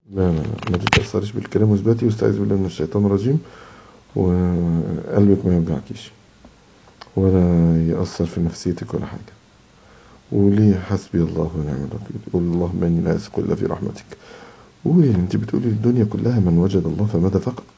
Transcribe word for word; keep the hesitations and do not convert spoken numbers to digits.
لا لا لا، ما تتأثرش بالكلام واثبتي واستعيذ بالله من الشيطان الرجيم، وقلبك ما يوجعكيش ولا يأثر في نفسيتك ولا حاجة. قولي حسبي الله ونعم الوكيل، قول اللهم إني لا أثق إلا في رحمتك. قولي انت بتقولي الدنيا كلها من وجد الله فماذا فقد.